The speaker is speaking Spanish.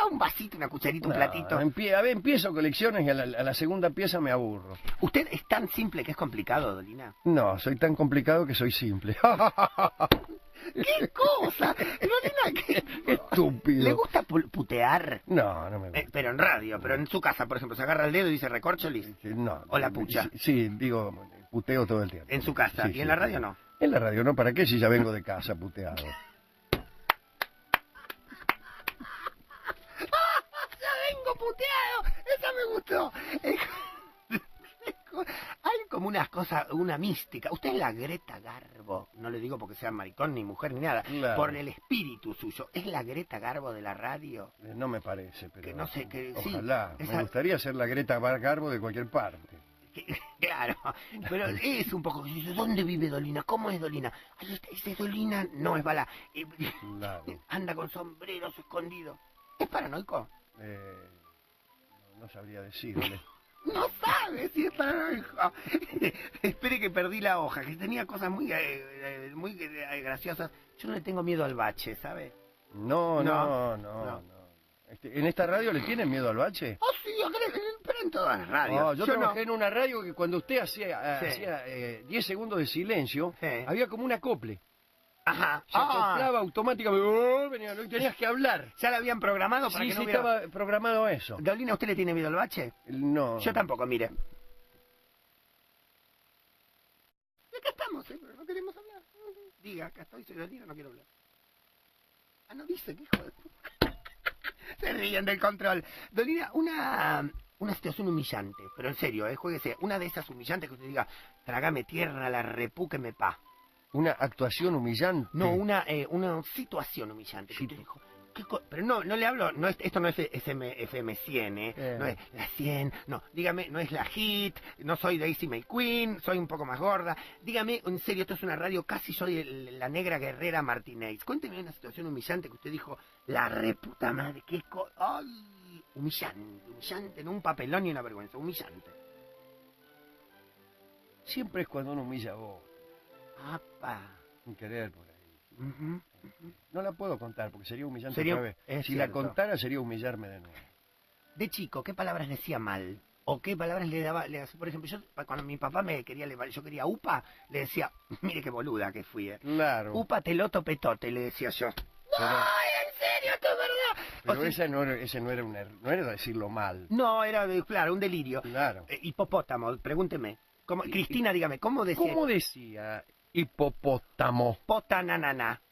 un vasito, una cucharita, un platito. A ver, empiezo colecciones y a la segunda pieza me aburro. ¿Usted es tan simple que es complicado, Dolina? No, soy tan complicado que soy simple. ¡Qué cosa! Dolina, qué estúpido. ¿Le gusta putear? No, no me gusta. Pero en radio, pero en su casa, por ejemplo, se agarra el dedo y dice recorcholis. No. O la pucha. Sí, digo, puteo todo el tiempo. En su casa. ¿Y en la radio no? En la radio no, ¿para qué si ya vengo de casa puteado? ¡Ya vengo puteado! ¡Esa me gustó! Hay como unas cosas, una mística. Usted es la Greta Garbo. No le digo porque sea maricón, ni mujer, ni nada. Claro. Por el espíritu suyo. ¿Es la Greta Garbo de la radio? No me parece, pero... Que no sé, que ojalá. Sí, me gustaría ser la Greta Garbo de cualquier parte. Claro, pero es un poco... ¿Dónde vive Dolina? ¿Cómo es Dolina? Ahí está, ese Dolina no es bala. Claro. Anda con sombreros escondido. ¿Es paranoico? No sabría decirle. No sabe si es paranoico. Espere que perdí la hoja, que tenía cosas muy graciosas. Yo no le tengo miedo al bache, ¿sabe? No. ¿En esta radio le tienen miedo al bache? Oh, sí, pero en todas las radios. Yo trabajé en una radio que cuando usted hacía 10 segundos de silencio, había como un acople. Ajá. Se acoplaba automáticamente, no tenías que hablar. ¿Ya lo habían programado para que no hubiera... estaba programado eso. Dolina, ¿usted le tiene miedo al bache? No. Yo tampoco, mire. Y acá estamos, pero no queremos hablar. Diga, acá estoy, soy Dolina, no quiero hablar. Ah, no dice, qué hijo de puta. Se ríen del control. Dolina, una situación humillante, pero en serio, juéguese. Una de esas humillantes que usted diga, trágame tierra, la repúqueme pa. ¿Una actuación humillante? No, una situación humillante. Sí. Te dijo, pero no le hablo, esto no es FM 100, no es la 100, no, dígame, no es la hit, no soy Daisy May Queen, soy un poco más gorda. Dígame, en serio, esto es una radio, casi soy la negra guerrera Martínez. Cuénteme una situación humillante que usted dijo, la reputa madre, ay, humillante, no un papelón ni una vergüenza, humillante. Siempre es cuando uno humilla a vos. ¡Apa! Sin querer por ahí. No la puedo contar porque sería humillante otra vez. Si cierto. la contara sería humillarme de nuevo. De chico, ¿qué palabras decía mal? ¿O qué palabras le daba? Por ejemplo, yo cuando mi papá me quería yo quería upa, le decía, mire qué boluda que fui. Claro. Upa, teloto, petote, le decía yo. ¡Ay, en serio, esto es verdad! Pero ese no era un error, no era decirlo mal. No, era, claro, un delirio. Claro. Hipopótamo, pregúnteme. Cristina, dígame, ¿cómo decía? ¿Cómo decía hipopótamo? Potananana.